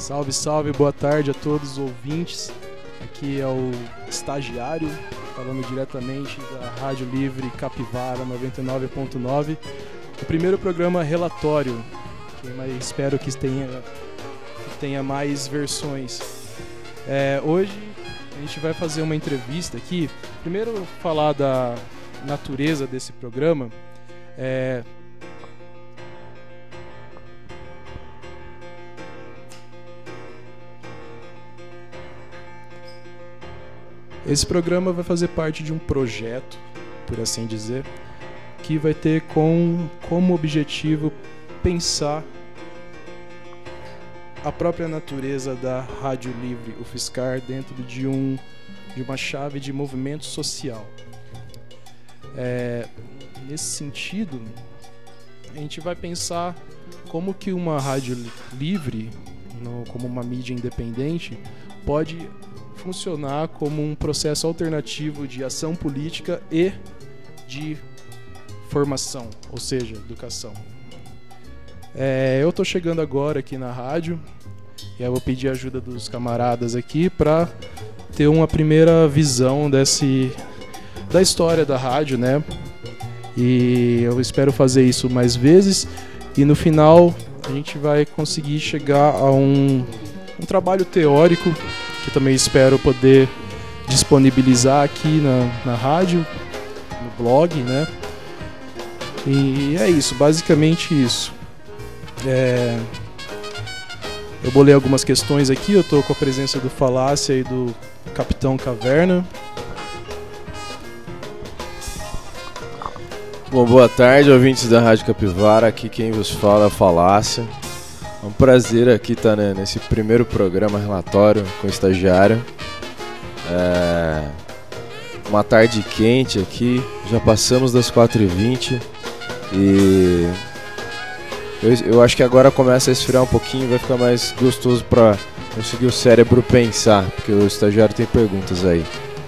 Salve, salve, boa tarde a todos os ouvintes. Aqui é o estagiário, falando diretamente da Rádio Livre Capivara 99.9. O primeiro programa relatório, espero que tenha mais versões. Hoje a gente vai fazer uma entrevista aqui. Primeiro falar da natureza desse programa. Esse programa vai fazer parte de um projeto, por assim dizer, que vai ter como objetivo pensar a própria natureza da Rádio Livre UFSCar dentro de uma chave de movimento social. Nesse sentido, a gente vai pensar como que uma rádio livre, como uma mídia independente, pode funcionar como um processo alternativo de ação política e de formação, ou seja, educação. Eu estou chegando agora aqui na rádio e eu vou pedir a ajuda dos camaradas aqui para ter uma primeira visão da história da rádio, né? E eu espero fazer isso mais vezes e no final a gente vai conseguir chegar a um trabalho teórico que também espero poder disponibilizar aqui na rádio, no blog, né? E é isso, basicamente isso. Eu bolei algumas questões aqui, eu estou com a presença do Falácia e do Capitão Caverna. Bom, boa tarde, ouvintes da Rádio Capivara, aqui quem vos fala é o Falácia. É um prazer aqui estar nesse primeiro programa relatório com o estagiário. Uma tarde quente aqui, já passamos das 4h20 e eu acho que agora começa a esfriar um pouquinho, vai ficar mais gostoso para conseguir o cérebro pensar, porque o estagiário tem perguntas aí.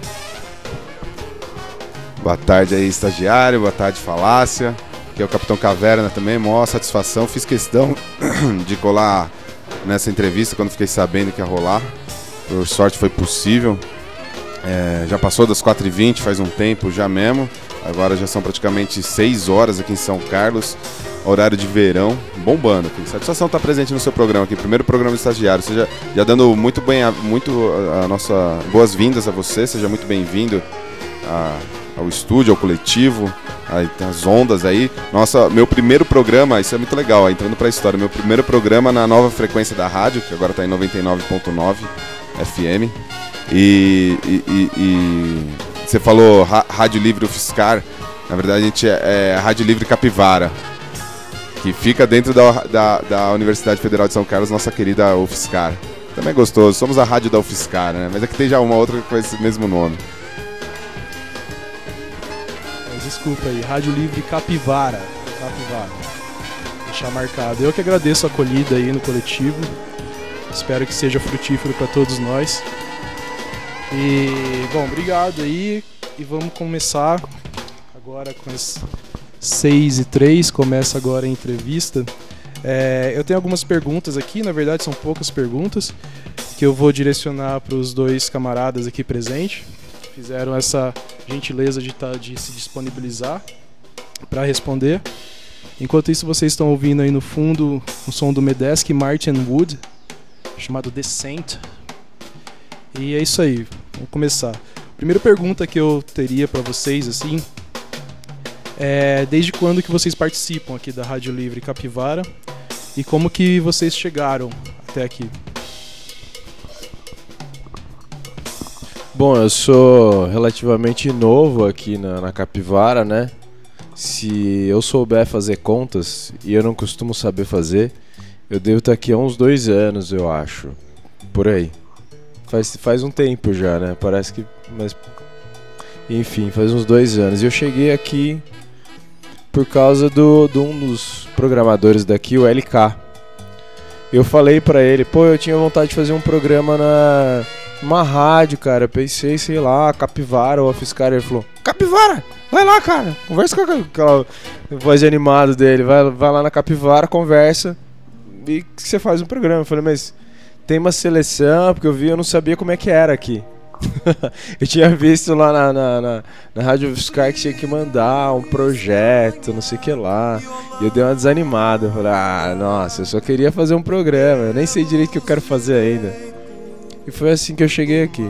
Boa tarde aí, estagiário, boa tarde, Falácia. Aqui é o Capitão Caverna também, maior satisfação. Fiz questão de colar nessa entrevista quando fiquei sabendo que ia rolar. Por sorte foi possível. Já passou das 4h20, faz um tempo já mesmo. Agora já são praticamente 6 horas aqui em São Carlos. Horário de verão, bombando aqui. Satisfação estar presente no seu programa aqui. Primeiro programa do estagiário. Seja já dando muito a nossa boas-vindas a você. Seja muito bem-vindo ao estúdio, ao coletivo, as ondas aí. Nossa, meu primeiro programa, isso é muito legal, entrando pra história, meu primeiro programa na nova frequência da rádio, que agora tá em 99.9 FM. E você falou Rádio Livre UFSCar, na verdade a gente é Rádio Livre Capivara, que fica dentro da Universidade Federal de São Carlos, nossa querida UFSCar. Também é gostoso, somos a rádio da UFSCar, né? Mas aqui tem já uma outra com esse mesmo nome. Desculpa aí, Rádio Livre Capivara. Deixar marcado. Eu que agradeço a acolhida aí no coletivo. Espero que seja frutífero para todos nós. E, bom, obrigado aí. E vamos começar agora com as 6h03. Começa agora a entrevista. Eu tenho algumas perguntas aqui, na verdade são poucas perguntas, que eu vou direcionar para os dois camaradas aqui presentes. Fizeram essa gentileza de se disponibilizar para responder. Enquanto isso, vocês estão ouvindo aí no fundo o som do Medesk Martin Wood, chamado Descent. E é isso aí, vamos começar. A primeira pergunta que eu teria para vocês, assim, desde quando que vocês participam aqui da Rádio Livre Capivara e como que vocês chegaram até aqui? Bom, eu sou relativamente novo aqui na Capivara, né? Se eu souber fazer contas, e eu não costumo saber fazer, eu devo estar aqui há uns 2 anos, eu acho. Por aí. Faz um tempo já, né? Parece que... Mas, enfim, faz uns 2 anos. E eu cheguei aqui por causa de um dos programadores daqui, o LK. Eu falei pra ele, eu tinha vontade de fazer um programa uma rádio, cara. Eu pensei, sei lá, Capivara ou UFSCar. Ele falou, Capivara, vai lá, cara. Conversa com aquela voz de animado dele. Vai lá na Capivara, conversa e você faz um programa. Eu falei, mas tem uma seleção, porque eu não sabia como é que era aqui. Eu tinha visto lá na Rádio UFSCar que tinha que mandar um projeto, não sei o que lá. E eu dei uma desanimada. Eu falei, nossa, eu só queria fazer um programa. Eu nem sei direito o que eu quero fazer ainda. E foi assim que eu cheguei aqui.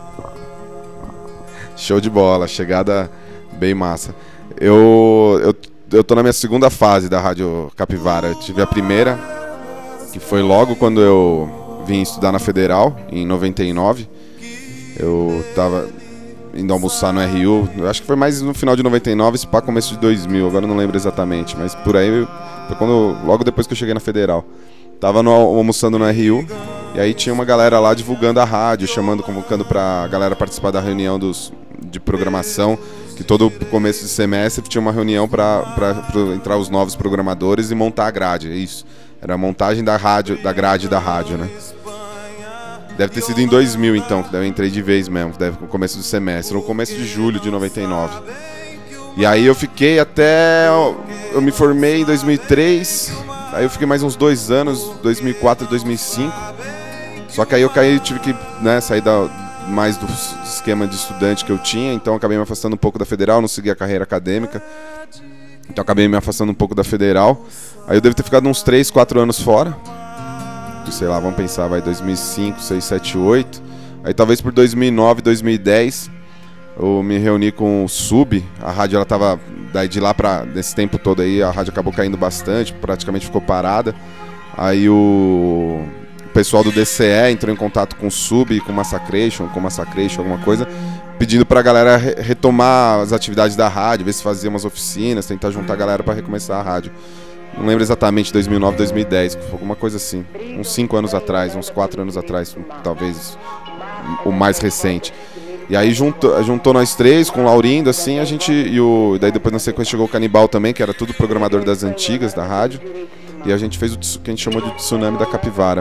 Show de bola, chegada bem massa. Eu tô na minha segunda fase da Rádio Capivara. Eu tive a primeira, que foi logo quando eu vim estudar na Federal, em 99. Eu tava indo almoçar no RU, eu acho que foi mais no final de 99, para começo de 2000, agora eu não lembro exatamente, mas por aí foi logo depois que eu cheguei na Federal. Tava almoçando no RU, e aí tinha uma galera lá divulgando a rádio, convocando pra galera participar da reunião de programação, que todo começo de semestre tinha uma reunião pra entrar os novos programadores e montar a grade, é isso. Era a montagem da grade da rádio, né? Deve ter sido em 2000, então, que eu entrei de vez mesmo, no começo do semestre, no começo de julho de 99. E aí eu fiquei até... Eu me formei em 2003, aí eu fiquei mais uns 2 anos, 2004 e 2005. Só que aí eu tive que sair mais do esquema de estudante que eu tinha, então eu acabei me afastando um pouco da Federal, não segui a carreira acadêmica. Então eu acabei me afastando um pouco da Federal. Aí eu devo ter ficado uns 3, 4 anos fora. Sei lá, vamos pensar, 2005, 6, 7, 8. Aí talvez por 2009, 2010 eu me reuni com o Sub. A rádio, ela tava, daí de lá nesse tempo todo aí, a rádio acabou caindo bastante, praticamente ficou parada. Aí o pessoal do DCE entrou em contato com o Sub, com Massacration, alguma coisa, pedindo pra galera retomar as atividades da rádio, ver se fazia umas oficinas, tentar juntar a galera pra recomeçar a rádio. Não lembro exatamente, 2009, 2010, alguma coisa assim. Uns 5 anos atrás, uns 4 anos atrás, talvez o mais recente. E aí juntou nós três com o Laurindo, assim, e daí depois na sequência chegou o Canibal também, que era tudo programador das antigas da rádio. E a gente fez o que a gente chamou de Tsunami da Capivara.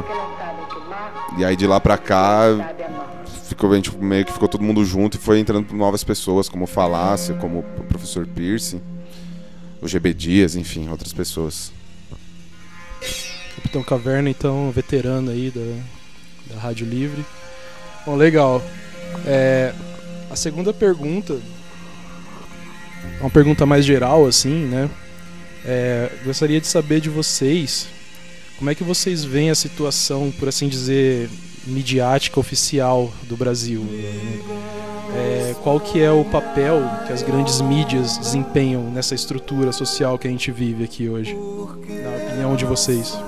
E aí de lá pra cá, meio que ficou todo mundo junto e foi entrando novas pessoas, como o Falácia, como o professor Pierce, o GB Dias, enfim, outras pessoas. Capitão Caverna, então, veterano aí da Rádio Livre. Bom, legal. A segunda pergunta é uma pergunta mais geral, assim, né? Gostaria de saber de vocês como é que vocês veem a situação, por assim dizer, midiática oficial do Brasil, né? Qual que é o papel que as grandes mídias desempenham nessa estrutura social que a gente vive aqui hoje, na opinião de vocês?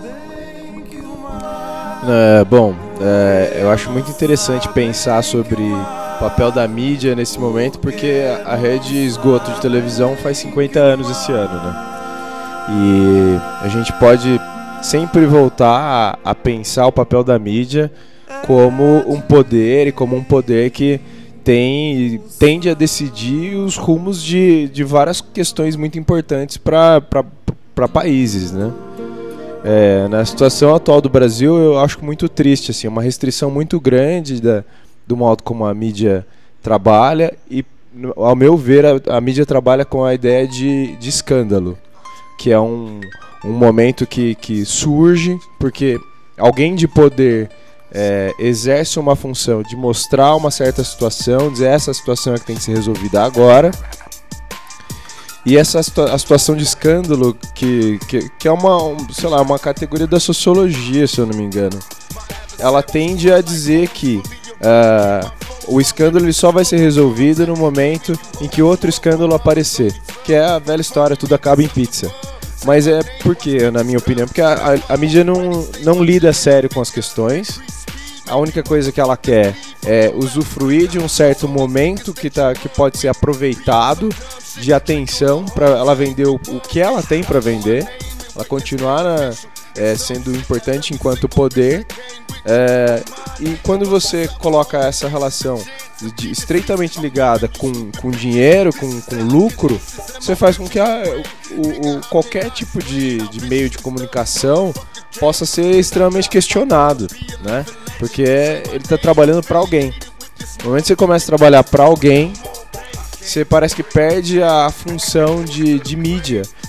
Eu acho muito interessante pensar sobre o papel da mídia nesse momento, porque a rede esgoto de televisão faz 50 anos esse ano, né? E a gente pode sempre voltar a pensar o papel da mídia como um poder, e como um poder que tende a decidir os rumos de várias questões muito importantes para países, né? Na situação atual do Brasil, eu acho muito triste, assim, uma restrição muito grande do modo como a mídia trabalha, e, ao meu ver, a mídia trabalha com a ideia de escândalo, que é um momento que surge porque alguém de poder exerce uma função de mostrar uma certa situação, dizer essa situação é que tem que ser resolvida agora. E a situação de escândalo, que é uma categoria da sociologia, se eu não me engano, ela tende a dizer que o escândalo ele só vai ser resolvido no momento em que outro escândalo aparecer, que é a velha história, tudo acaba em pizza. Mas por quê, na minha opinião? Porque a mídia não lida a sério com as questões. A única coisa que ela quer é usufruir de um certo momento que pode ser aproveitado de atenção para ela vender o que ela tem para vender, ela continuar sendo importante enquanto poder. E quando você coloca essa relação estreitamente ligada com dinheiro, com lucro, você faz com que qualquer tipo de meio de comunicação possa ser extremamente questionado, né? Porque ele está trabalhando para alguém. No momento que você começa a trabalhar para alguém, você parece que perde a função de mídia,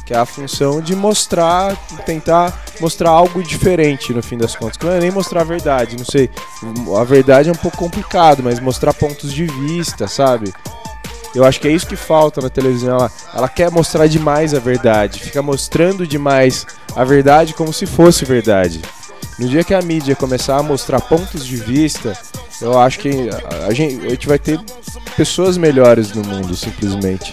que é a função de mostrar, tentar mostrar algo diferente no fim das contas, que não é nem mostrar a verdade, não sei, a verdade é um pouco complicado, mas mostrar pontos de vista, sabe? Eu acho que é isso que falta na televisão, ela quer mostrar demais a verdade, fica mostrando demais a verdade como se fosse verdade. No dia que a mídia começar a mostrar pontos de vista, eu acho que a gente vai ter pessoas melhores no mundo, simplesmente.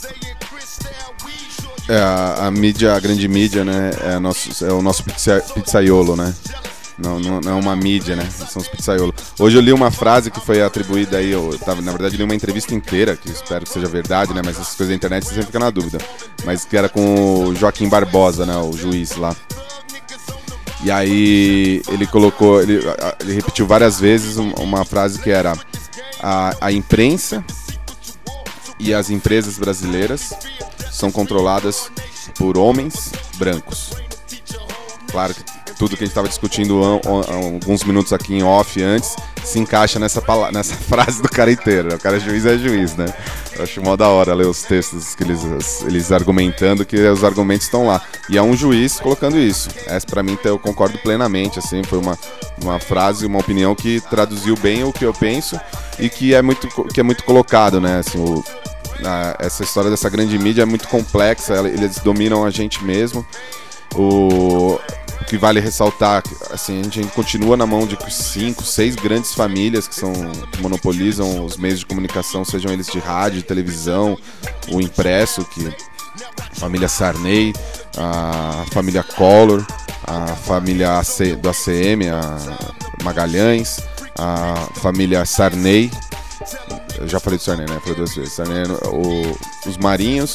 A mídia, a grande mídia, né, é o nosso pizzaiolo, né? Não é uma mídia, né? São os pizzaiolos. Hoje eu li uma frase que foi atribuída aí, na verdade li uma entrevista inteira, que espero que seja verdade, né? Mas essas coisas da internet você sempre fica na dúvida. Mas que era com o Joaquim Barbosa, né? O juiz lá. E aí ele repetiu várias vezes uma frase que era: a imprensa e as empresas brasileiras são controladas por homens brancos. Claro que tudo que a gente estava discutindo alguns minutos aqui em off antes se encaixa nessa frase do cara inteiro, né? O cara é juiz, né? Eu acho mó da hora ler os textos que eles argumentando, que os argumentos estão lá. E é um juiz colocando isso. Essa pra mim eu concordo plenamente, assim, foi uma frase, uma opinião que traduziu bem o que eu penso e que é muito colocado, né? Assim, essa história dessa grande mídia é muito complexa, eles dominam a gente mesmo. O que vale ressaltar, assim, a gente continua na mão de 5, 6 grandes famílias que monopolizam os meios de comunicação, sejam eles de rádio, televisão, o impresso, que a família Sarney, a família Collor, a família do ACM, a Magalhães, a família Sarney, eu já falei do Sarney, né? Falei 2 vezes. Sarney, os Marinhos,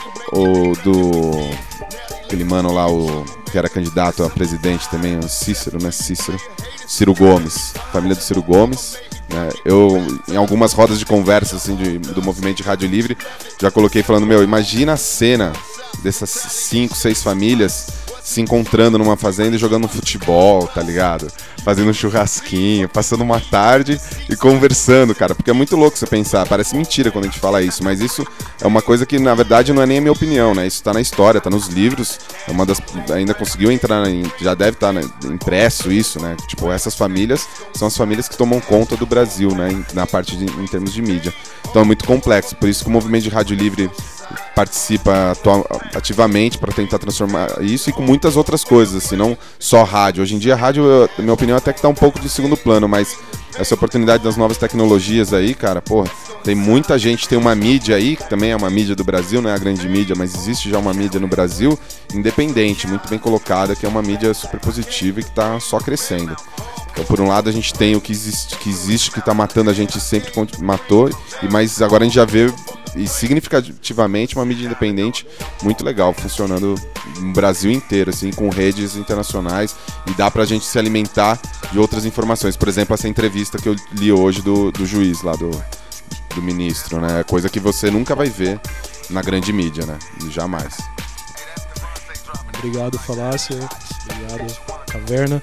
aquele mano lá, que era candidato a presidente também, o Cícero, né? Ciro Gomes, família do Ciro Gomes, né? Eu, em algumas rodas de conversa assim, do movimento de Rádio Livre, já coloquei falando, imagina a cena dessas 5, 6 famílias se encontrando numa fazenda e jogando futebol, tá ligado? Fazendo um churrasquinho, passando uma tarde e conversando, cara. Porque é muito louco você pensar, parece mentira quando a gente fala isso, mas isso é uma coisa que, na verdade, não é nem a minha opinião, né? Isso tá na história, tá nos livros, ainda conseguiu entrar, já deve estar impresso isso, né? Tipo, essas famílias são as famílias que tomam conta do Brasil, né? Na parte em termos de mídia. Então é muito complexo, por isso que o movimento de Rádio Livre participa ativamente para tentar transformar isso e com muitas outras coisas, assim, não só rádio. Hoje em dia, rádio, na minha opinião, até que tá um pouco de segundo plano, mas essa oportunidade das novas tecnologias aí, cara, porra, tem muita gente, tem uma mídia aí, que também é uma mídia do Brasil, não é a grande mídia, mas existe já uma mídia no Brasil, independente, muito bem colocada, que é uma mídia super positiva e que tá só crescendo. Então, por um lado, a gente tem o que existe, que tá matando a gente, sempre matou, mas agora a gente já vê, e significativamente, uma mídia independente muito legal, funcionando no Brasil inteiro, assim, com redes internacionais, e dá pra gente se alimentar de outras informações. Por exemplo, essa entrevista que eu li hoje do juiz lá, do ministro, né? Coisa que você nunca vai ver na grande mídia, né? Jamais. Obrigado, Falácia. Obrigado, Caverna.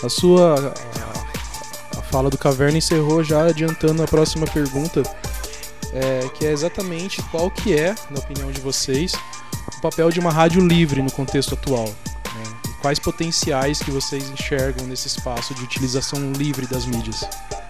A fala do Caverna encerrou já adiantando a próxima pergunta, que é exatamente qual que é, na opinião de vocês, o papel de uma rádio livre no contexto atual, né? Quais potenciais que vocês enxergam nesse espaço de utilização livre das mídias?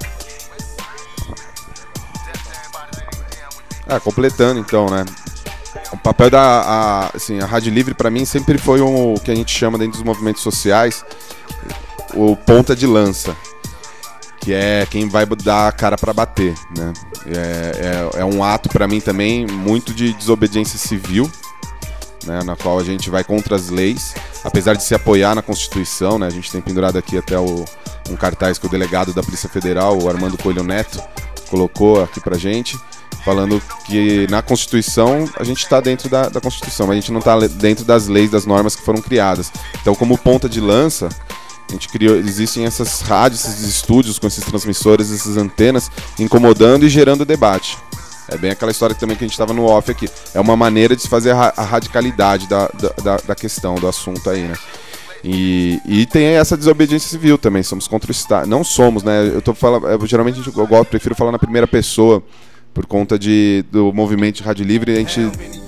Completando então, né? O papel a Rádio Livre para mim sempre foi o que a gente chama dentro dos movimentos sociais o ponta de lança, que é quem vai dar a cara para bater, né? É um ato para mim também muito de desobediência civil, né? Na qual a gente vai contra as leis, apesar de se apoiar na Constituição, né? A gente tem pendurado aqui até um cartaz que o delegado da Polícia Federal, o Armando Coelho Neto, colocou aqui pra gente, falando que na Constituição a gente está dentro da Constituição, mas a gente não está dentro das leis, das normas que foram criadas. Então, como ponta de lança, a gente criou, existem essas rádios, esses estúdios com esses transmissores, essas antenas, incomodando e gerando debate. É bem aquela história também que a gente estava no off aqui. É uma maneira de se fazer a radicalidade da questão, do assunto aí, né? E tem essa desobediência civil também, somos contra o Estado. Não somos, né? Geralmente eu prefiro falar na primeira pessoa, por conta do movimento de Rádio Livre, a gente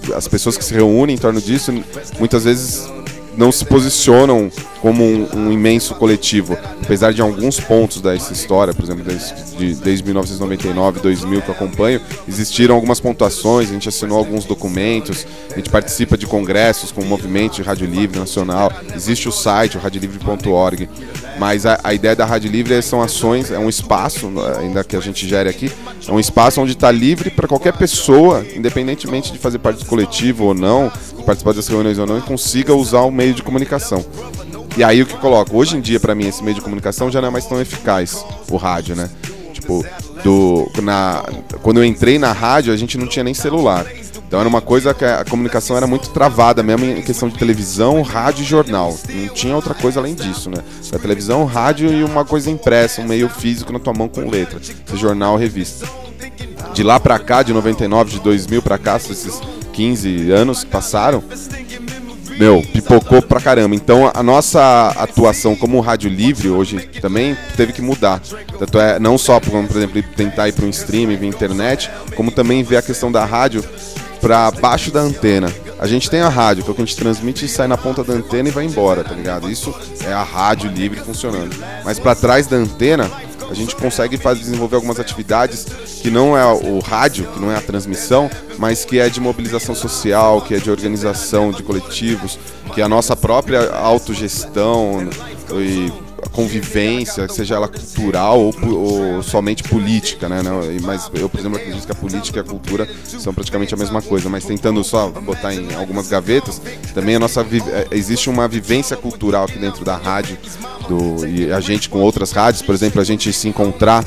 as pessoas que se reúnem em torno disso muitas vezes não se posicionam como um imenso coletivo, apesar de alguns pontos dessa história, por exemplo, desde 1999, 2000 que eu acompanho, existiram algumas pontuações, a gente assinou alguns documentos, a gente participa de congressos com o Movimento de Rádio Livre Nacional, existe o site, o radiolivre.org, mas a ideia da Rádio Livre são ações, é um espaço, ainda que a gente gere aqui, é um espaço onde está livre para qualquer pessoa, independentemente de fazer parte do coletivo ou não, participar das reuniões ou não, e consiga usar o meio de comunicação. E aí o que eu coloco? Hoje em dia, pra mim, esse meio de comunicação já não é mais tão eficaz, o rádio, né? Tipo, quando eu entrei na rádio, a gente não tinha nem celular. Então era uma coisa que a comunicação era muito travada mesmo em questão de televisão, rádio e jornal. Não tinha outra coisa além disso, né? A televisão, rádio e uma coisa impressa, um meio físico na tua mão com letra. Esse jornal, revista. De lá pra cá, de 99, de 2000 pra cá, esses 15 anos que passaram, pipocou pra caramba. Então a nossa atuação como rádio livre hoje também teve que mudar. Tanto é, não só, por exemplo, tentar ir para um streaming, via internet, como também ver a questão da rádio pra baixo da antena. A gente tem a rádio, que é o que a gente transmite e sai na ponta da antena e vai embora, tá ligado? Isso é a rádio livre funcionando. Mas pra trás da antena, a gente consegue desenvolver algumas atividades que não é o rádio, que não é a transmissão, mas que é de mobilização social, que é de organização de coletivos, que é a nossa própria autogestão e convivência, seja ela cultural ou somente política, né? Mas eu, por exemplo, acredito que a política e a cultura são praticamente a mesma coisa, mas tentando só botar em algumas gavetas, também existe uma vivência cultural aqui dentro da rádio, e a gente com outras rádios, por exemplo, a gente se encontrar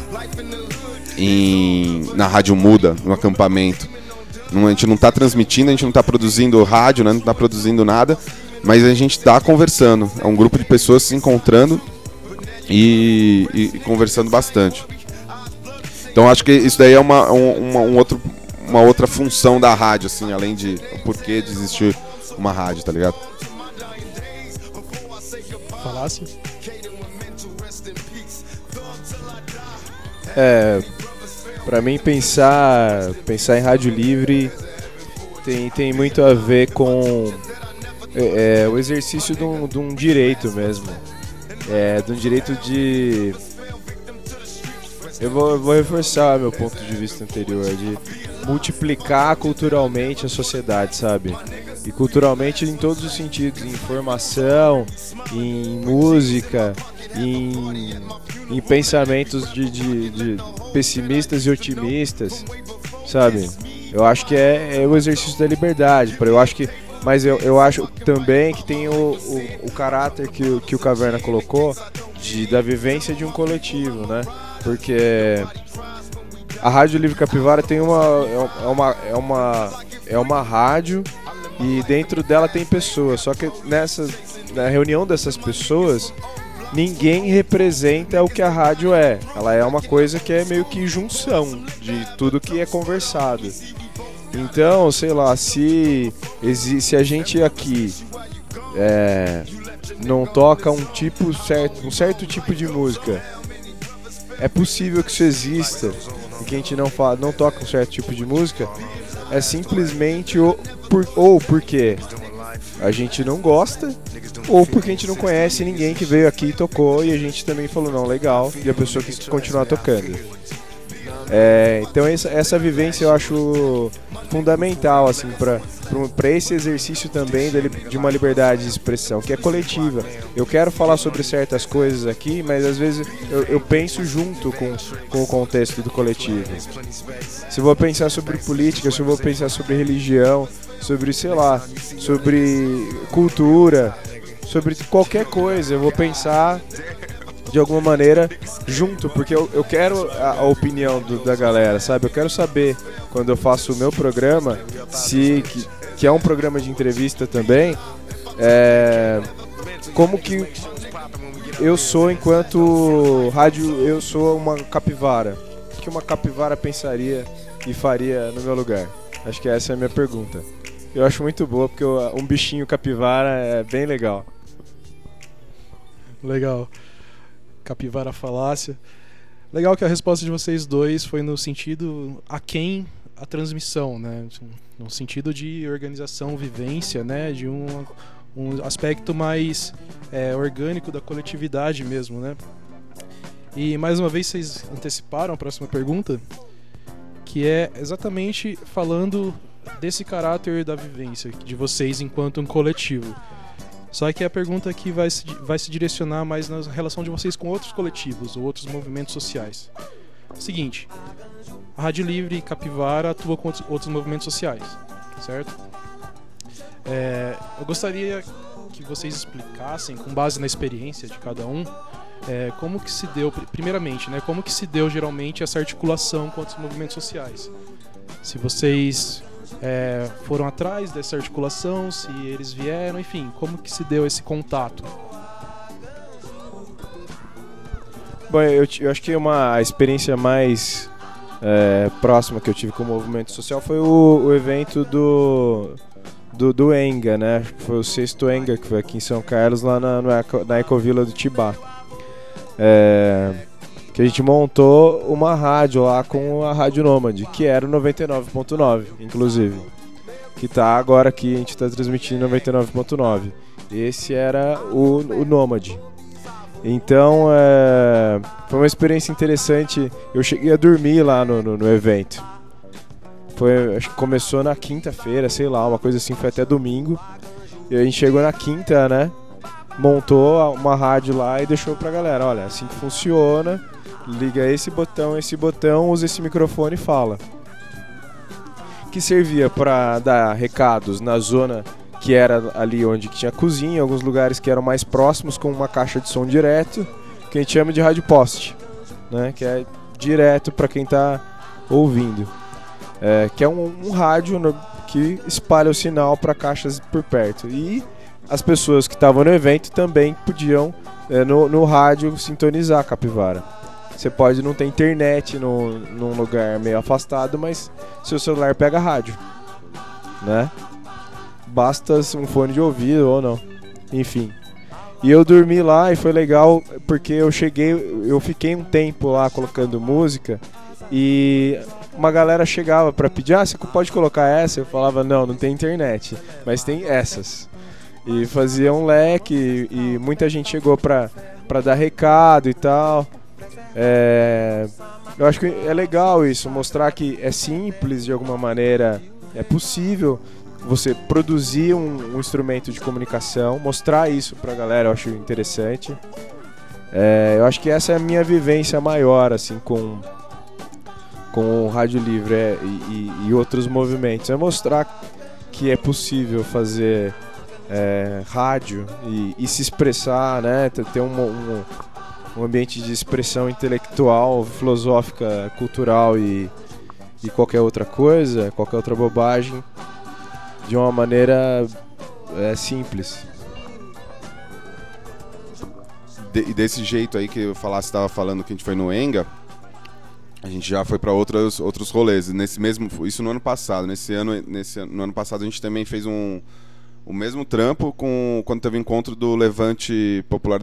na Rádio Muda, no acampamento. A gente não está transmitindo, a gente não está produzindo rádio, né? Não está produzindo nada, mas a gente está conversando. É um grupo de pessoas se encontrando e conversando bastante. Então acho que isso daí é uma outra função da rádio, assim, além de o porquê de existir uma rádio, tá ligado? Falasse? Pra mim pensar em rádio livre tem muito a ver com o exercício de um direito mesmo. De um direito de... Eu vou reforçar meu ponto de vista anterior, de multiplicar culturalmente a sociedade, sabe? E culturalmente em todos os sentidos, em informação, em música, em pensamentos de pessimistas e otimistas, sabe? Eu acho que é o exercício da liberdade, mas eu acho também que tem o caráter que o Caverna colocou da vivência de um coletivo, né? Porque a Rádio Livre Capivara tem uma rádio e dentro dela tem pessoas, só que na reunião dessas pessoas ninguém representa o que a rádio é. Ela é uma coisa que é meio que junção de tudo que é conversado. Então, sei lá, se a gente aqui não toca um certo tipo de música, é possível que isso exista e que a gente não toca um certo tipo de música, é simplesmente ou porque a gente não gosta, ou porque a gente não conhece ninguém que veio aqui e tocou e a gente também falou, não, legal, e a pessoa quis continuar tocando. Então essa vivência eu acho fundamental, assim, para esse exercício também de uma liberdade de expressão, que é coletiva. Eu quero falar sobre certas coisas aqui, mas às vezes eu penso junto com o contexto do coletivo. Se eu vou pensar sobre política, se eu vou pensar sobre religião, sobre, sei lá, sobre cultura, sobre qualquer coisa, eu vou pensar de alguma maneira junto, porque eu quero a opinião da galera, sabe? Eu quero saber, quando eu faço o meu programa, que é um programa de entrevista também, como que eu sou enquanto rádio, eu sou uma capivara. O que uma capivara pensaria e faria no meu lugar? Acho que essa é a minha pergunta. Eu acho muito boa, porque um bichinho capivara é bem legal. Legal. Capivara falácia. Legal que a resposta de vocês dois foi no sentido a quem a transmissão, né? No sentido de organização, vivência, né? De um aspecto mais orgânico da coletividade mesmo, né? E mais uma vez vocês anteciparam a próxima pergunta, que é exatamente falando desse caráter da vivência de vocês enquanto um coletivo. Só que a pergunta aqui vai se direcionar mais na relação de vocês com outros coletivos ou outros movimentos sociais. Seguinte, a Rádio Livre Capivara atua com outros movimentos sociais, certo? Eu gostaria que vocês explicassem, com base na experiência de cada um, como que se deu, primeiramente, né, como que se deu geralmente essa articulação com outros movimentos sociais. Se vocês foram atrás dessa articulação, se eles vieram, enfim, como que se deu esse contato? Bom, eu acho que a experiência mais próxima que eu tive com o movimento social foi o evento do Enga, né? Foi o 6º Enga, que foi aqui em São Carlos, lá na Ecovila do Tibá. Que a gente montou uma rádio lá com a Rádio Nômade, que era o 99.9, inclusive. Que tá agora aqui, a gente tá transmitindo 99.9. Esse era o Nômade. Então, foi uma experiência interessante. Eu cheguei a dormir lá no evento. Acho que começou na quinta-feira, sei lá, uma coisa assim, foi até domingo. E a gente chegou na quinta, né? Montou uma rádio lá e deixou pra galera, olha, assim que funciona, liga esse botão, usa esse microfone e fala. Que servia pra dar recados na zona que era ali onde tinha cozinha, alguns lugares que eram mais próximos com uma caixa de som direto, que a gente chama de rádio poste, né? Que é direto pra quem tá ouvindo. Que é um rádio que espalha o sinal para caixas por perto. E as pessoas que estavam no evento também podiam, no rádio, sintonizar a Capivara. Você pode não ter internet num lugar meio afastado, mas seu celular pega rádio, né? Basta um fone de ouvido ou não. Enfim. E eu dormi lá e foi legal porque eu fiquei um tempo lá colocando música e uma galera chegava pra pedir, você pode colocar essa? Eu falava, não tem internet, mas tem essas. E fazia um leque e muita gente chegou pra dar recado e tal. Eu acho que é legal isso, mostrar que é simples de alguma maneira, é possível você produzir um instrumento de comunicação, mostrar isso pra galera, eu acho interessante. Eu acho que essa é a minha vivência maior, assim, com o Rádio Livre e outros movimentos. É mostrar que é possível fazer rádio e se expressar, né? Ter um ambiente de expressão intelectual, filosófica, cultural e qualquer outra coisa, qualquer outra bobagem, de uma maneira simples. E desse jeito aí que eu estava falando que a gente foi no Enga, a gente já foi para outros rolês. Isso no ano passado. No ano passado a gente também fez o mesmo trampo quando teve o encontro do Levante Popular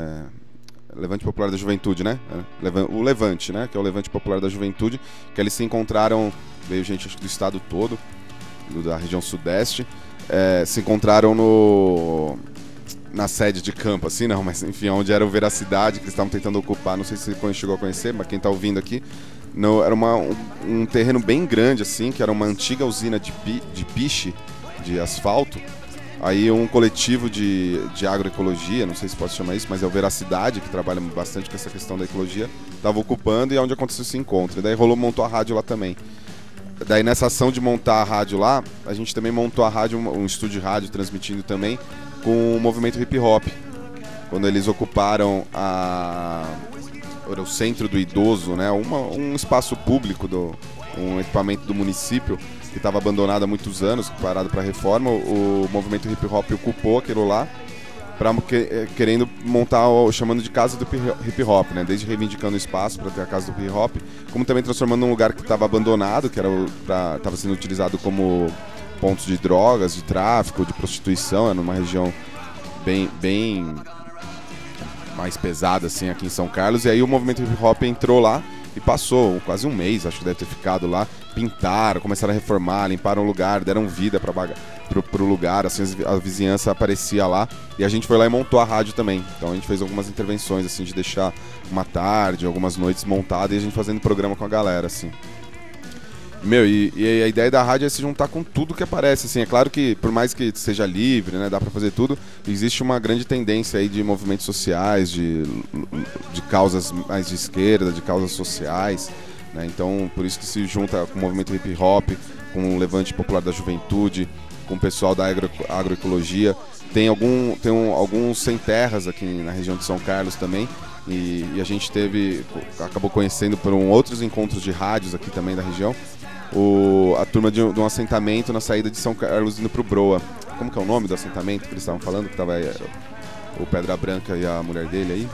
da Juventude, né? O Levante, né? Que é o Levante Popular da Juventude, que eles se encontraram, veio gente acho que do estado todo, da região sudeste, se encontraram na sede de campo, assim, não, mas enfim, onde era o Veracidade, que eles estavam tentando ocupar, não sei se você chegou a conhecer, mas quem está ouvindo aqui, era um terreno bem grande, assim, que era uma antiga usina de piche, de asfalto. Aí um coletivo de agroecologia, não sei se pode chamar isso, mas é o Veracidade, que trabalha bastante com essa questão da ecologia, estava ocupando e é onde aconteceu esse encontro. E daí montou a rádio lá também. Daí nessa ação de montar a rádio lá, a gente também montou a rádio, um estúdio de rádio transmitindo também, com o movimento hip hop. Quando eles ocuparam o centro do idoso, né, um espaço público, um equipamento do município, que estava abandonado há muitos anos, parado para reforma, o movimento hip hop ocupou aquilo lá, querendo montar, chamando de casa do hip hop, né? Desde reivindicando o espaço para ter a casa do hip hop, como também transformando um lugar que estava abandonado, que estava sendo utilizado como pontos de drogas, de tráfico, de prostituição, numa região bem mais pesada assim aqui em São Carlos. E aí o movimento hip hop entrou lá E passou quase um mês, acho que deve ter ficado lá. Pintaram, começaram a reformar, limparam o lugar, deram vida pro lugar, assim, a vizinhança aparecia lá. E a gente foi lá e montou a rádio também. Então a gente fez algumas intervenções, assim, de deixar uma tarde, algumas noites montadas e a gente fazendo programa com a galera, assim. Meu, e a ideia da rádio é se juntar com tudo que aparece, assim. É claro que, por mais que seja livre, né, dá pra fazer tudo, existe uma grande tendência aí de movimentos sociais, de causas mais de esquerda, de causas sociais, né? Então, por isso que se junta com o movimento hip hop, com o Levante Popular da Juventude, com o pessoal da agroecologia. Tem alguns sem terras aqui na região de São Carlos também. E a gente acabou conhecendo por outros encontros de rádios aqui também da região, a turma de um assentamento na saída de São Carlos indo pro Broa. Como que é o nome do assentamento que eles estavam falando? Que tava o Pedra Branca e a mulher dele aí.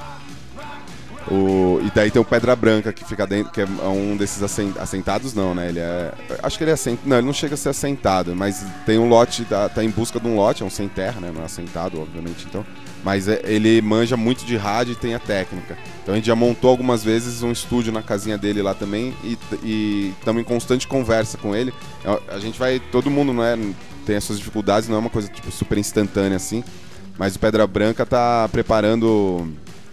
E daí tem o Pedra Branca que fica dentro, que é um desses assentados, não, né? Acho que ele é assentado. Não, ele não chega a ser assentado, mas tem um lote, tá em busca de um lote, é um sem terra, né? Não é assentado, obviamente, então. Mas ele manja muito de rádio e tem a técnica. Então a gente já montou algumas vezes um estúdio na casinha dele lá também e estamos em constante conversa com ele. A gente vai, todo mundo, não é, tem as suas dificuldades, não é uma coisa tipo super instantânea assim, mas o Pedra Branca tá preparando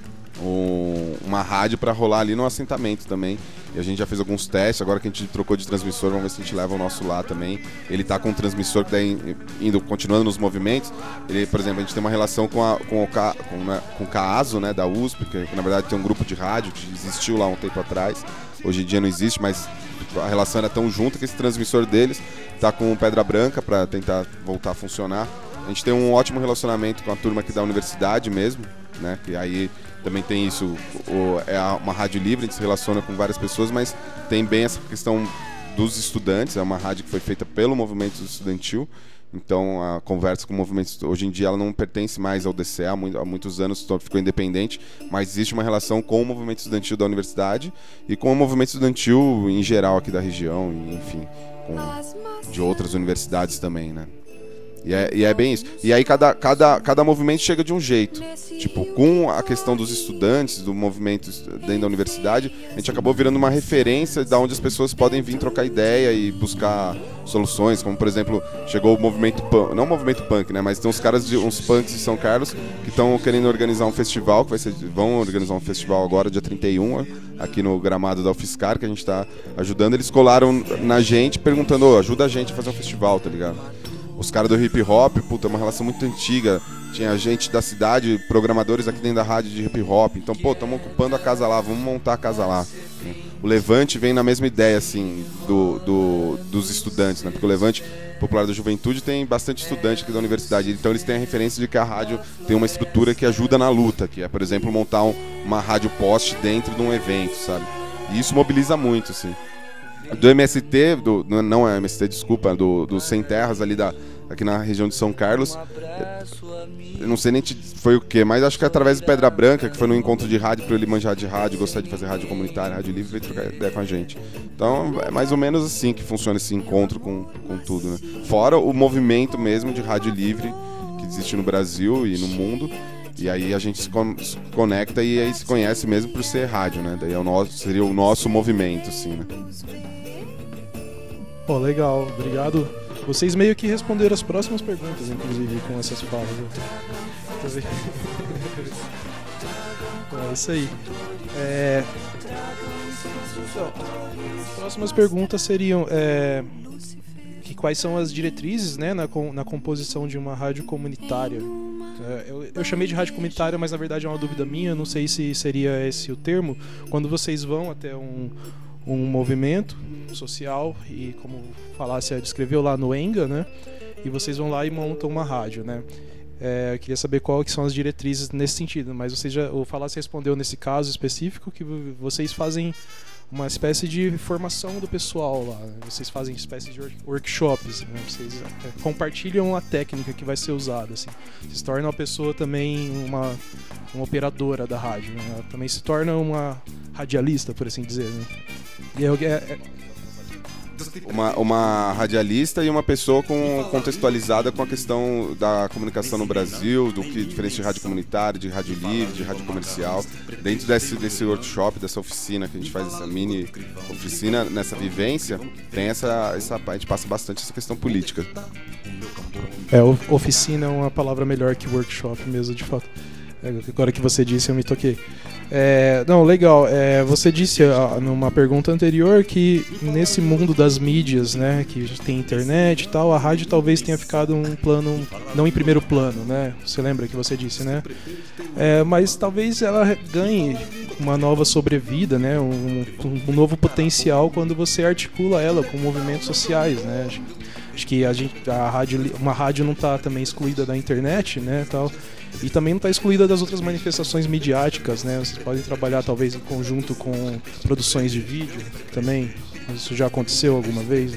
uma rádio para rolar ali no assentamento também. E a gente já fez alguns testes, agora que a gente trocou de transmissor, vamos ver se a gente leva o nosso lá também. Ele tá com um transmissor que daí, continuando nos movimentos, ele, por exemplo, a gente tem uma relação com o CAASO, né, da USP, que na verdade tem um grupo de rádio que existiu lá um tempo atrás. Hoje em dia não existe, mas a relação era tão junta que esse transmissor deles tá com Pedra Branca para tentar voltar a funcionar. A gente tem um ótimo relacionamento com a turma aqui da universidade mesmo, né, que aí também tem isso, é uma rádio livre, a gente se relaciona com várias pessoas, mas tem bem essa questão dos estudantes, é uma rádio que foi feita pelo movimento estudantil, então a conversa com o movimento, hoje em dia ela não pertence mais ao DCE, há muitos anos ficou independente, mas existe uma relação com o movimento estudantil da universidade e com o movimento estudantil em geral aqui da região, e, enfim, de outras universidades também, né? E é bem isso. E aí cada movimento chega de um jeito. Tipo, com a questão dos estudantes, do movimento dentro da universidade, a gente acabou virando uma referência de onde as pessoas podem vir trocar ideia e buscar soluções. Como, por exemplo, chegou o movimento punk, não o movimento punk, né? Mas tem uns punks de São Carlos que estão querendo organizar um festival, vão organizar um festival agora, dia 31, aqui no gramado da UFSCar, que a gente está ajudando. Eles colaram na gente perguntando, ajuda a gente a fazer um festival, tá ligado? Os caras do hip hop, puta, é uma relação muito antiga. Tinha gente da cidade, programadores aqui dentro da rádio de hip hop. Então, pô, estamos ocupando a casa lá, vamos montar a casa lá. O Levante vem na mesma ideia, assim, dos estudantes, né? Porque o Levante Popular da Juventude tem bastante estudante aqui da universidade. Então eles têm a referência de que a rádio tem uma estrutura que ajuda na luta, que é, por exemplo, montar uma rádio post dentro de um evento, sabe? E isso mobiliza muito, assim. Do MST, não é MST, desculpa, do Sem Terras ali aqui na região de São Carlos. Eu não sei nem foi o que, mas acho que através do Pedra Branca, que foi no encontro de rádio, para ele manjar de rádio, gostar de fazer rádio comunitária, rádio livre, veio trocar ideia com a gente. Então é mais ou menos assim que funciona esse encontro com tudo, né? Fora o movimento mesmo de rádio livre que existe no Brasil e no mundo. E aí a gente se conecta e aí se conhece mesmo por ser rádio, né? Daí seria o nosso movimento, assim, né? Pô, legal, obrigado. Vocês meio que responderam as próximas perguntas, inclusive, com essas falas. É isso aí. Então, as próximas perguntas seriam quais são as diretrizes, né, na composição de uma rádio comunitária. Eu chamei de rádio comunitária, mas na verdade é uma dúvida minha, não sei se seria esse o termo. Quando vocês vão até um movimento social e, como Falácia descreveu lá no Enga, né, e vocês vão lá e montam uma rádio, né. Eu queria saber qual que são as diretrizes nesse sentido, mas o Falácia respondeu nesse caso específico que vocês fazem uma espécie de formação do pessoal lá, né? Vocês fazem espécie de workshops, né? Vocês compartilham a técnica que vai ser usada, assim. Vocês tornam a pessoa também uma operadora da rádio, né? Ela também se torna uma radialista, por assim dizer, né? uma radialista e uma pessoa contextualizada com a questão da comunicação no Brasil, do que diferente de rádio comunitária, de rádio livre, de rádio comercial. Dentro desse workshop, dessa oficina que a gente faz, essa mini oficina, nessa vivência, tem a gente passa bastante essa questão política. Oficina é uma palavra melhor que workshop mesmo, de fato. Agora que você disse, eu me toquei. Não, legal. Você disse numa pergunta anterior que nesse mundo das mídias, né, que tem internet e tal, a rádio talvez tenha ficado um plano, não em primeiro plano, né? Você lembra que você disse, né? Mas talvez ela ganhe uma nova sobrevida, né? Um novo potencial quando você articula ela com movimentos sociais, né? Acho que uma rádio não está também excluída da internet, né, tal, e também não está excluída das outras manifestações midiáticas, né? Vocês podem trabalhar talvez em conjunto com produções de vídeo também. Isso já aconteceu alguma vez?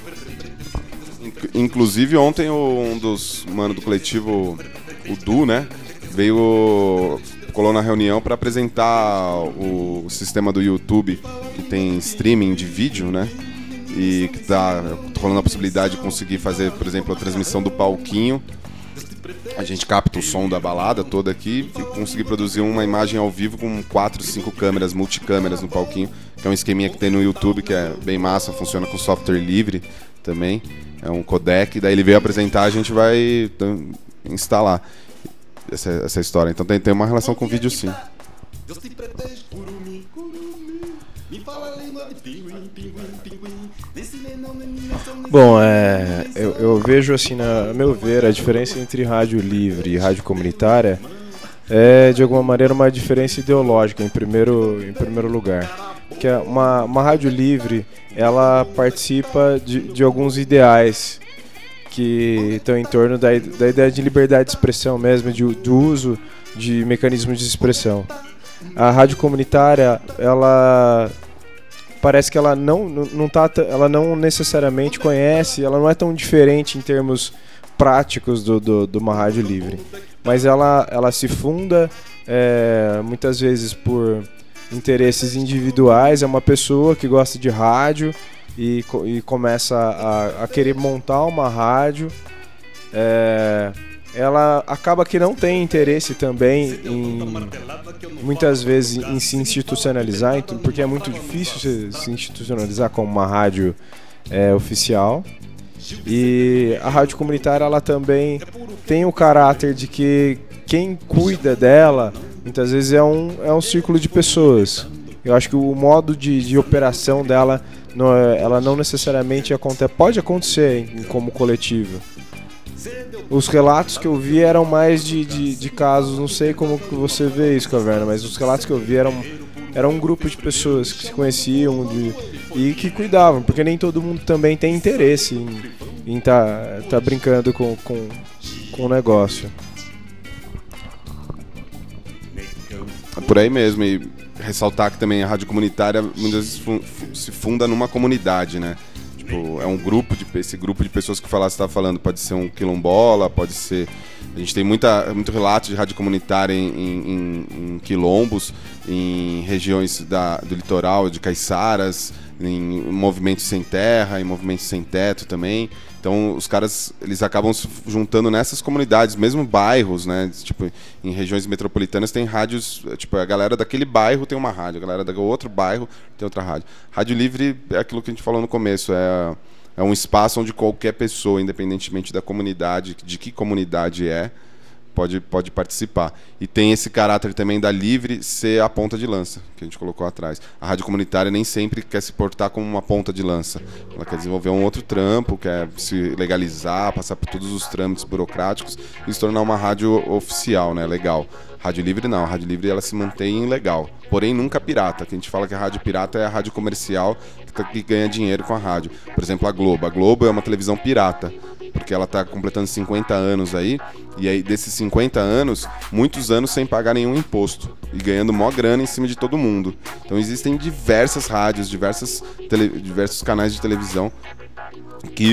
Inclusive ontem um dos manos do coletivo, o Du, né, colou na reunião para apresentar o sistema do YouTube que tem streaming de vídeo, né? E que tá rolando a possibilidade de conseguir fazer, por exemplo, a transmissão do palquinho. A gente capta o som da balada toda aqui e conseguir produzir uma imagem ao vivo com 4, 5 câmeras, multicâmeras no palquinho, que é um esqueminha que tem no YouTube, que é bem massa, funciona com software livre também. É um codec, daí ele veio apresentar, a gente vai instalar essa história. Então tem uma relação com o vídeo, sim. Bom, eu vejo assim, a meu ver, a diferença entre rádio livre e rádio comunitária é, de alguma maneira, uma diferença ideológica, em primeiro lugar. Porque uma rádio livre, ela participa de alguns ideais que estão em torno da ideia de liberdade de expressão mesmo, do uso de mecanismos de expressão. A rádio comunitária, ela parece que ela ela não necessariamente conhece, ela não é tão diferente em termos práticos de uma rádio livre, mas ela se funda muitas vezes por interesses individuais. É uma pessoa que gosta de rádio e começa a querer montar uma rádio. Ela acaba que não tem interesse também muitas vezes em se institucionalizar, porque é muito difícil se institucionalizar como uma rádio oficial. E a rádio comunitária, ela também tem o caráter de que quem cuida dela muitas vezes é um círculo de pessoas. Eu acho que o modo de operação dela ela não necessariamente pode acontecer como coletivo. Os relatos que eu vi eram mais de casos, não sei como que você vê isso, Caverna, mas os relatos que eu vi eram um grupo de pessoas que se conheciam e que cuidavam, porque nem todo mundo também tem interesse em tá brincando com o negócio. É por aí mesmo, e ressaltar que também a rádio comunitária muitas vezes se funda numa comunidade, né? Tipo, esse grupo de pessoas que você estava falando, pode ser um quilombola, pode ser... A gente tem muito relato de rádio comunitária em quilombos, em regiões do litoral, de caiçaras, em movimentos sem terra, em movimentos sem teto também. Então os caras, eles acabam se juntando nessas comunidades, mesmo bairros, né? Tipo, em regiões metropolitanas tem rádios, tipo, a galera daquele bairro tem uma rádio, a galera do outro bairro tem outra rádio. Rádio livre é aquilo que a gente falou no começo, é um espaço onde qualquer pessoa, independentemente da comunidade, de que comunidade pode participar. E tem esse caráter também da livre ser a ponta de lança, que a gente colocou atrás. A rádio comunitária nem sempre quer se portar como uma ponta de lança. Ela quer desenvolver um outro trampo, quer se legalizar, passar por todos os trâmites burocráticos e se tornar uma rádio oficial, né, legal. Rádio livre não, a rádio livre ela se mantém legal, porém nunca pirata. Que a gente fala que a rádio pirata é a rádio comercial que ganha dinheiro com a rádio. Por exemplo, a Globo. A Globo é uma televisão pirata, porque ela está completando 50 anos aí, e aí desses 50 anos, muitos anos sem pagar nenhum imposto, e ganhando mó grana em cima de todo mundo. Então existem diversas rádios, diversos canais de televisão que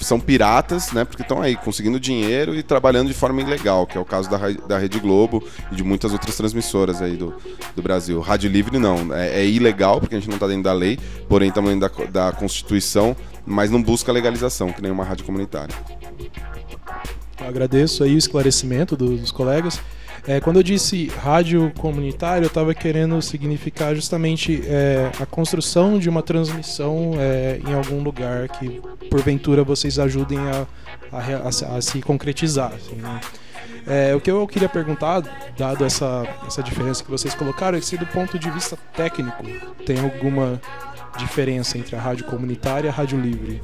são piratas, né? Porque estão aí conseguindo dinheiro e trabalhando de forma ilegal, que é o caso da Rede Globo e de muitas outras transmissoras aí do Brasil. Rádio livre não, é ilegal porque a gente não está dentro da lei, porém estamos dentro da Constituição, mas não busca legalização, que nem uma rádio comunitária. Eu agradeço aí o esclarecimento dos colegas. Quando eu disse rádio comunitária, eu estava querendo significar justamente a construção de uma transmissão em algum lugar que, porventura, vocês ajudem a se concretizar. Assim, né? O que eu queria perguntar, dado essa diferença que vocês colocaram, é se do ponto de vista técnico tem alguma diferença entre a rádio comunitária e a rádio livre.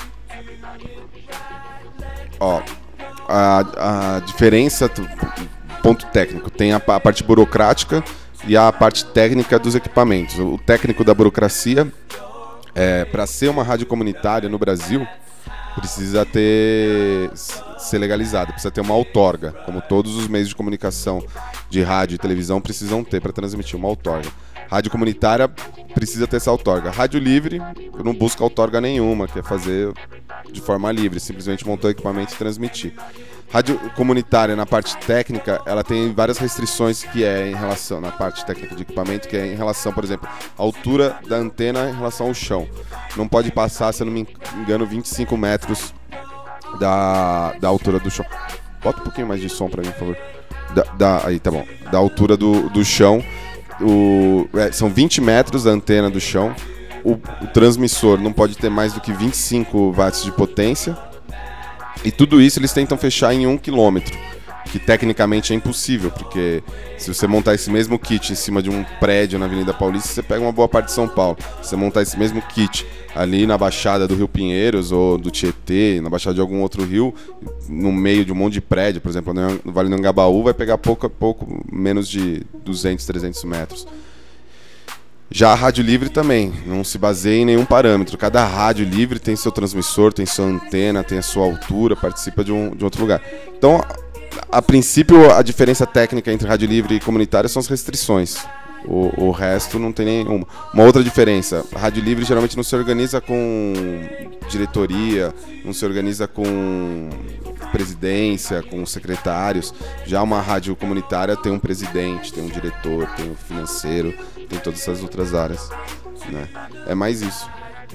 A diferença... Ponto técnico, tem a parte burocrática e a parte técnica dos equipamentos. O técnico da burocracia, para ser uma rádio comunitária no Brasil, precisa ser legalizada, precisa ter uma outorga, como todos os meios de comunicação de rádio e televisão precisam ter para transmitir uma outorga. Rádio comunitária precisa ter essa outorga. Rádio livre não busca outorga nenhuma, quer fazer de forma livre, simplesmente montar o equipamento e transmitir. Rádio comunitária, na parte técnica, ela tem várias restrições que em relação, na parte técnica de equipamento, que é em relação, por exemplo, à altura da antena em relação ao chão. Não pode passar, se eu não me engano, 25 metros da altura do chão. Bota um pouquinho mais de som pra mim, por favor. Aí, tá bom. Da altura do chão. São 20 metros da antena do chão. O transmissor não pode ter mais do que 25 watts de potência. E tudo isso eles tentam fechar em 1 quilômetro, que tecnicamente é impossível, porque se você montar esse mesmo kit em cima de um prédio na Avenida Paulista, você pega uma boa parte de São Paulo. Se você montar esse mesmo kit ali na Baixada do Rio Pinheiros ou do Tietê, na Baixada de algum outro rio, no meio de um monte de prédio, por exemplo, no Vale do Anhangabaú, vai pegar pouco a pouco menos de 200, 300 metros. Já a rádio livre também, não se baseia em nenhum parâmetro. Cada rádio livre tem seu transmissor, tem sua antena, tem a sua altura, participa de outro lugar. Então, a princípio, a diferença técnica entre rádio livre e comunitária são as restrições. O resto não tem nenhuma. Uma outra diferença, a rádio livre geralmente não se organiza com diretoria, não se organiza com presidência, com secretários. Já uma rádio comunitária tem um presidente, tem um diretor, tem um financeiro, tem todas essas outras áreas, né? É mais isso.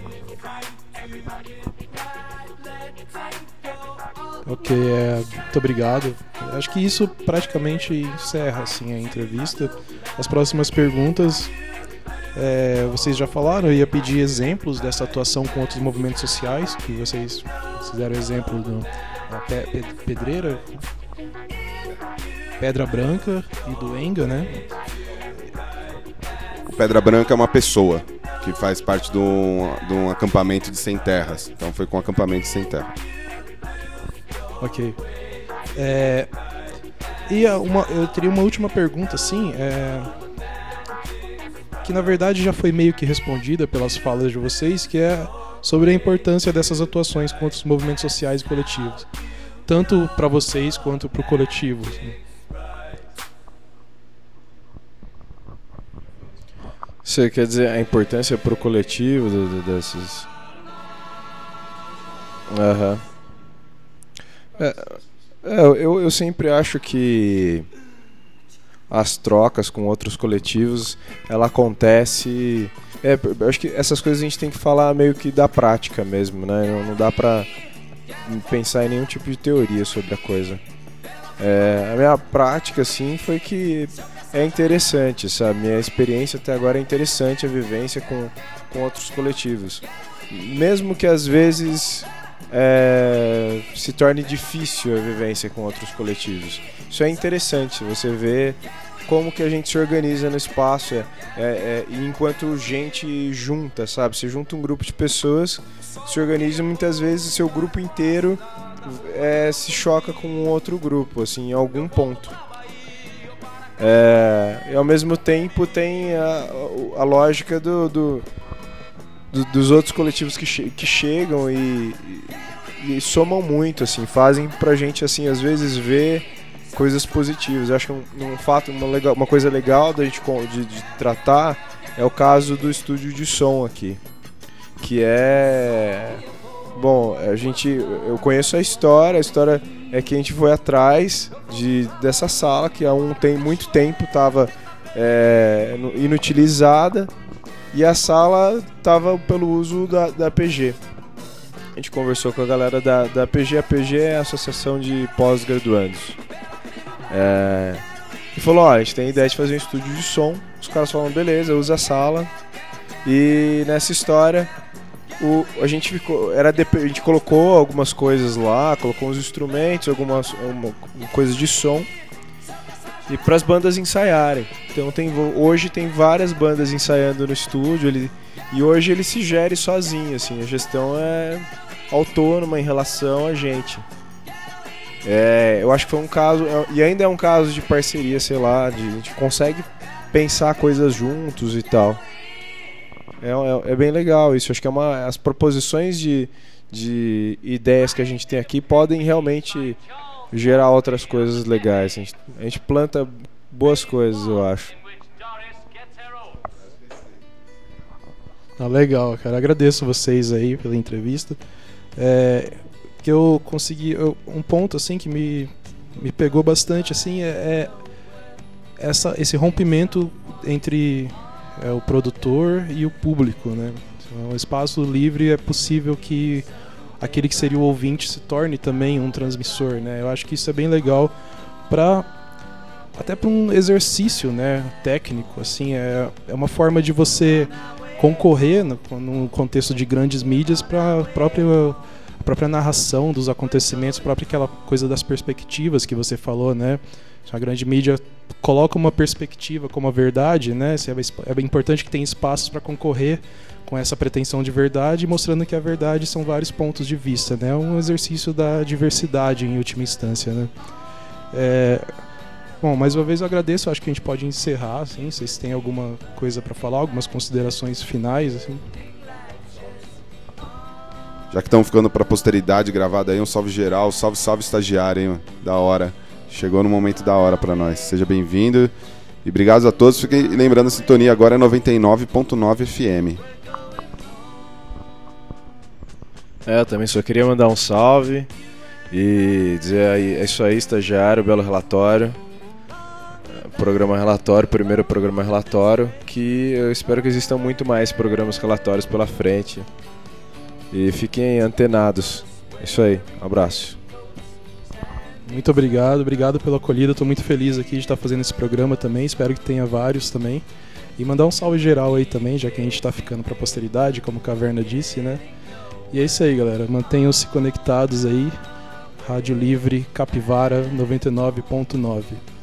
Ok, muito obrigado. Acho que isso praticamente encerra assim, a entrevista. As próximas perguntas, vocês já falaram, eu ia pedir exemplos dessa atuação com outros movimentos sociais, que vocês fizeram exemplo da Pedreira, Pedra Branca e do Enga, né? O Pedra Branca é uma pessoa que faz parte de um acampamento de sem terras. Então foi com o acampamento de sem terra. Ok. Eu teria uma última pergunta, assim, que na verdade já foi meio que respondida pelas falas de vocês, que é sobre a importância dessas atuações com outros movimentos sociais e coletivos, tanto para vocês quanto para o coletivo. Assim. Você quer dizer a importância para o coletivo desses... Aham. Eu sempre acho que as trocas com outros coletivos, ela acontece... eu acho que essas coisas a gente tem que falar meio que da prática mesmo, né? Não dá pra pensar em nenhum tipo de teoria sobre a coisa. A minha prática, assim, foi que é interessante, sabe? Minha experiência até agora é interessante, a vivência com outros coletivos. Mesmo que às vezes... se torne difícil a vivência com outros coletivos. Isso é interessante, você vê como que a gente se organiza no espaço, e enquanto gente junta, sabe? Você junta um grupo de pessoas, se organiza, muitas vezes o seu grupo inteiro se choca com um outro grupo, assim, em algum ponto. E ao mesmo tempo tem a lógica dos outros coletivos que chegam e somam muito, assim, fazem pra gente, assim, às vezes ver coisas positivas. Eu acho que uma coisa legal da gente de tratar é o caso do estúdio de som aqui, que é Bom, eu conheço a história é que a gente foi atrás dessa sala que há muito tempo estava inutilizada e a sala estava pelo uso da APG. A gente conversou com a galera da APG. A APG é a Associação de Pós-Graduandos. E falou, a gente tem a ideia de fazer um estúdio de som. Os caras falaram, beleza, usa a sala. E nessa história a gente colocou algumas coisas lá, colocou uns instrumentos, algumas coisas de som e para as bandas ensaiarem. Então hoje tem várias bandas ensaiando no estúdio e hoje ele se gere sozinho, assim, a gestão é autônoma em relação a gente. Eu acho que foi um caso, e ainda é um caso de parceria, sei lá, a gente consegue pensar coisas juntos e tal. É bem legal isso. Acho que as proposições de ideias que a gente tem aqui podem realmente gerar outras coisas legais. A gente planta boas coisas, eu acho. Legal, cara. Agradeço vocês aí pela entrevista. Que eu consegui... um ponto assim que me pegou bastante assim, esse rompimento entre... o produtor e o público, né? Um espaço livre é possível que aquele que seria o ouvinte se torne também um transmissor, né? Eu acho que isso é bem legal até para um exercício, né, técnico, assim, é uma forma de você concorrer no contexto de grandes mídias para a própria narração dos acontecimentos, própria aquela coisa das perspectivas que você falou, né? A grande mídia coloca uma perspectiva como a verdade, né? É importante que tenha espaços para concorrer com essa pretensão de verdade, mostrando que a verdade são vários pontos de vista, né? Um exercício da diversidade em última instância, né? Bom, mais uma vez eu agradeço. Acho que a gente pode encerrar, assim, se vocês têm alguma coisa para falar, algumas considerações finais, assim. Já que estão ficando para posteridade gravado aí, um salve geral, salve estagiário, hein, mano? Da hora. Chegou no momento da hora para nós. Seja bem-vindo e obrigado a todos. Fiquem lembrando, a sintonia agora é 99.9 FM. Eu também só queria mandar um salve e dizer aí, é isso aí, estagiário, belo relatório. Programa relatório, primeiro programa relatório, que eu espero que existam muito mais programas relatórios pela frente. E fiquem antenados. É isso aí, um abraço. Muito obrigado pela acolhida. Estou muito feliz aqui de estar fazendo esse programa também. Espero que tenha vários também. E mandar um salve geral aí também, já que a gente está ficando para a posteridade, como Caverna disse, né? E é isso aí, galera. Mantenham-se conectados aí. Rádio Livre Capivara 99.9.